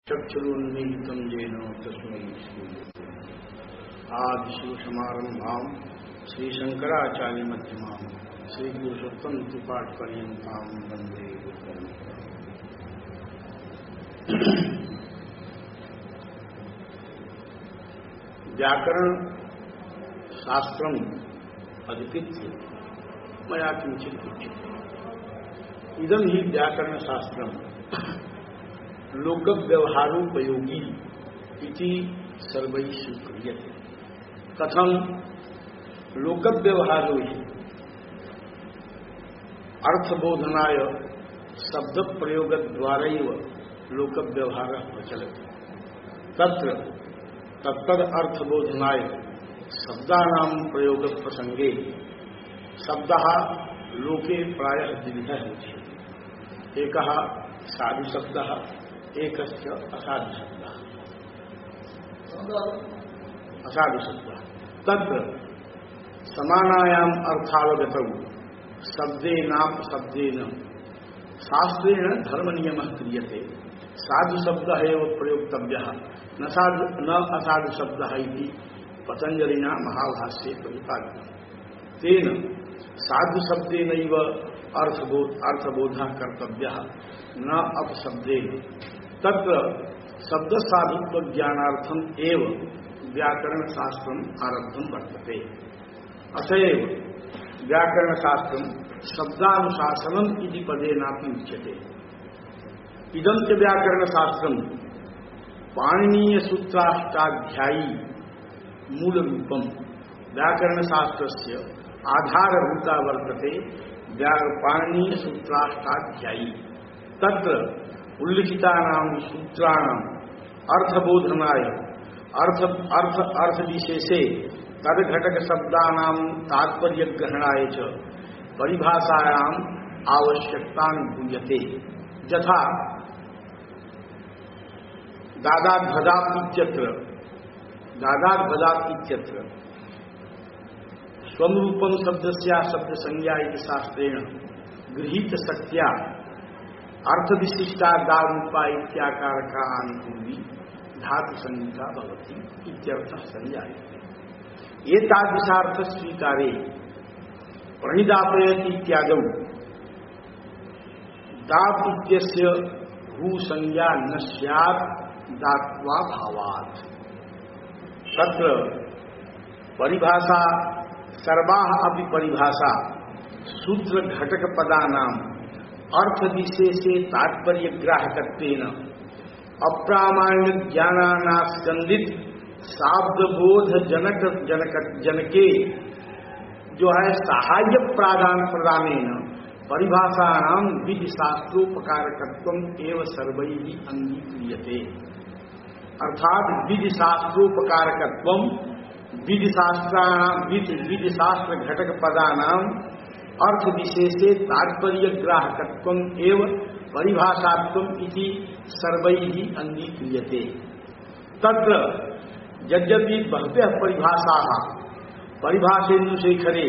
चक्षुरुन्मीलितं येन तस्मै श्रीगुरवे आदिशिवसमारम्भां श्रीशंकराचार्यमध्यमां श्रीपुरुषोत्तमकृपाट्पर्यन्तां वन्दे गुरुपरम्पराम्। व्याकरण शास्त्रम् अधिकृत्य मया किञ्चित् उच्यते। इदं हि व्याकरण शास्त्रम् लोकव्यवहारोपयोगी इति सर्वैः स्वीक्रियते। कथं लोकव्यवहारो हि अर्थबोधनाय शब्दप्रयोगद्वारैव लोकव्यवहारः प्रचलति। तत्र तत्तद् अर्थबोधनाय शब्दानां प्रयोगप्रसंगे शब्दः लोके प्रायः द्विविधः उच्यते। एकः साधुशब्दः, एकश्च असाधुशब्दः। असाधुशब्दः तत्र समानायाम् अर्थावगतौ शब्देन शास्त्रेण धर्मनियमः क्रियते। साधुशब्दः एव प्रयोक्तव्यः, न असाधुशब्दः इति पतञ्जलिना महाभाष्ये प्रतिपादितम्। तेन साधुशब्देनैव अर्थबोधः कर्तव्यः, न अपशब्देन। तत्र शब्दसाधुत्वज्ञानार्थम् एव व्याकरणशास्त्रम् आरब्धं वर्तते। अतएव व्याकरणशास्त्रम् शब्दानुशासनम् इति पदेनापि उच्यते। इदं च व्याकरणशास्त्रम् पाणिनीयसूत्राष्टाध्यायी मूलरूपम् व्याकरणशास्त्रस्य आधारभूता वर्तते। पाणिनीयसूत्राष्टाध्यायी तत्र उल्लिखितानां सूत्राणाम् अर्थबोधनाय अर्थविशेषे तद्घटकशब्दानां तात्पर्यग्रहणाय च परिभाषायाम् आवश्यकतानुभूयते। यथा दादाद्भदात् स्वरूपं शब्दस्या शब्दसंज्ञा इति शास्त्रेण गृहीतशक्त्या अर्थविशिष्टा दारूपा इत्याकारका आनुकूली धातुसंज्ञा भवति इत्यर्थः संज्ञायते। एतादृशार्थस्वीकारे प्रणिदापयति इत्यादौ दात् इत्यस्य भूसंज्ञा न स्यात् दात्वाभावात्। तत्र परिभाषा सर्वाः अपि परिभाषा सूत्र घटक पदानाम् अर्थविशेषे तात्पर्यग्राहकत्वेन अप्रामाण्य ज्ञानानास्कंदित शाब्दबोध जनके जो है सहाय्य प्रदानेन परिभाषाणां विधिशास्त्रोपकारकत्वम् एव सर्वैः अंगीक्रियते। अर्थात विधिशास्त्रोपकारकत्वम् विधिशास्त्र घटक पदानां अर्थ विशेषे तात्पर्य ग्राहकत्वम् एव परिभाषात्वम् इति सर्वैः अंगीक्रियते। तत्र यद्यपि बहवः परिभाषाः परिभाषेन्दुशेखरे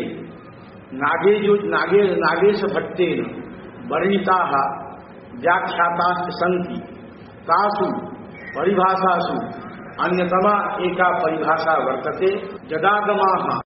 नागेशभट्टेन वर्णिताः व्याख्याताश्च सन्ति, तासु परिभाषासु अन्यतमा एका परिभाषा वर्तते। जदागमाः